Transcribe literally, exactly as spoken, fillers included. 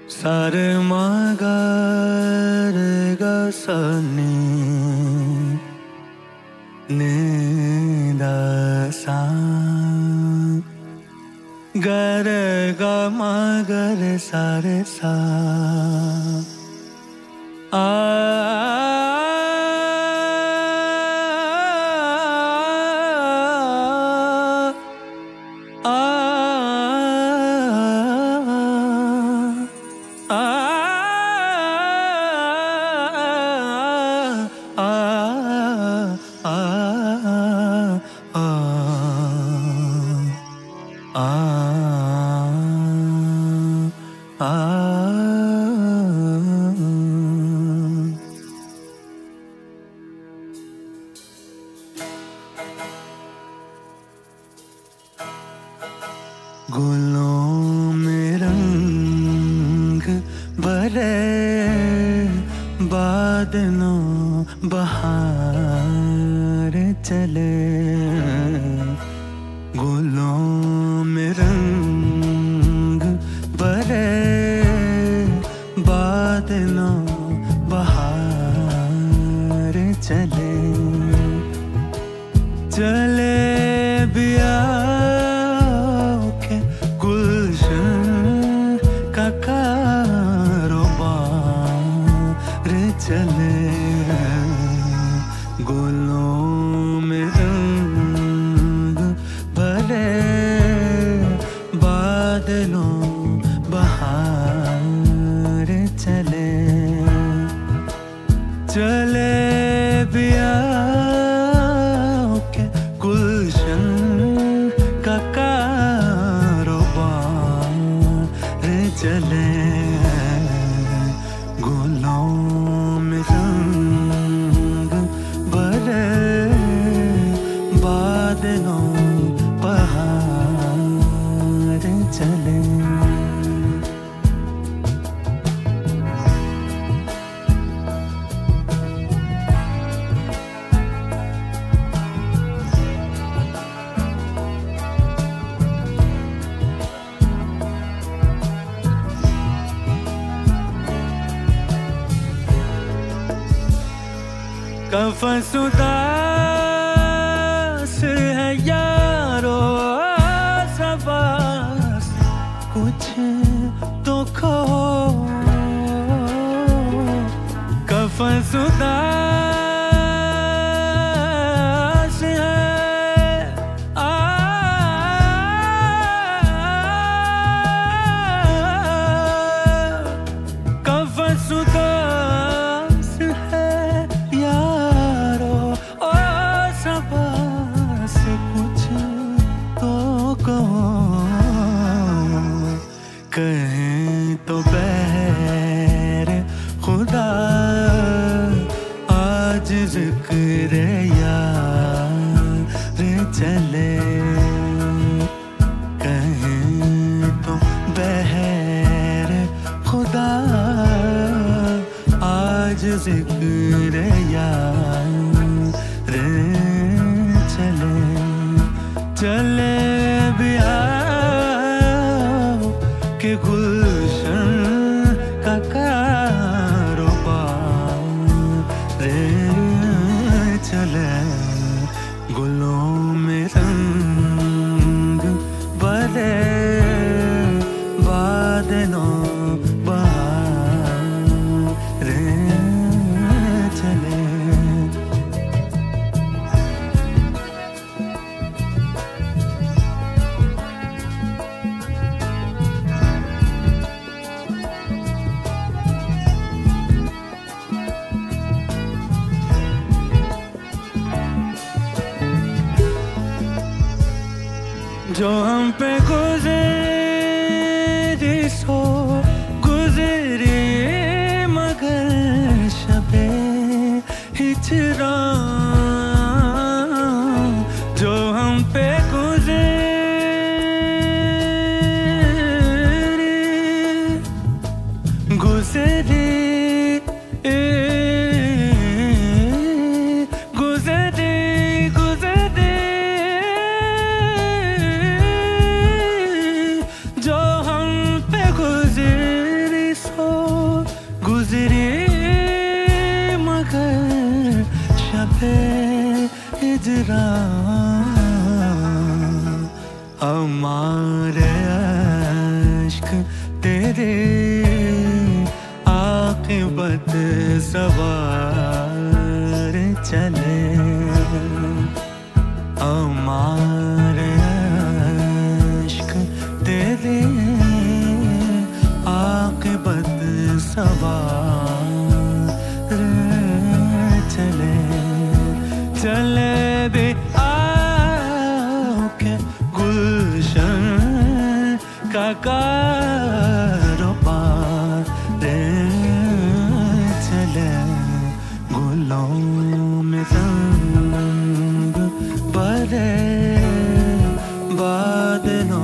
सारे मगर गसनी निदासा गर ग मगर सारे सा आ गुलों में रंग भरे बादलों बहार चले गुलों में रंग भरे बादलों बहार चले चले बिया चले गुलों में रंग भरे बादलों बहार चले चले बिया के गुलशन का कारोबार चले गुलों में रंग भरे बादलों बहार चले कफ़न उदास है यारो सबस कुछ तो खो कफ़न उदास है आ कफ़न उदास है कहें तो बहर खुदा आज जिक्र यार चले कहें तो बहर खुदा आज जिक्र यार चले चले बिया के गुलशन का कारोबार चले गुलों में रंग भरे बादलों बहार चले जो हम पे गुज़री सो गुज़री मगर शबे हिजरा जो हम पे गुज़री गुज़री जो हम पे गुज़री हिजरा हमारे अश्क तेरे आक़िबत सवार चले हमारे अश्क तेरे आक़िबत सवार चले चले दे आओ के गुलशन का कारोबार चले गुलों में रंग भरे बादलों